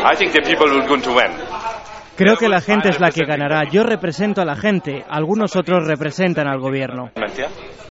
Creo que la gente es la que ganará. Yo represento a la gente, algunos otros representan al gobierno.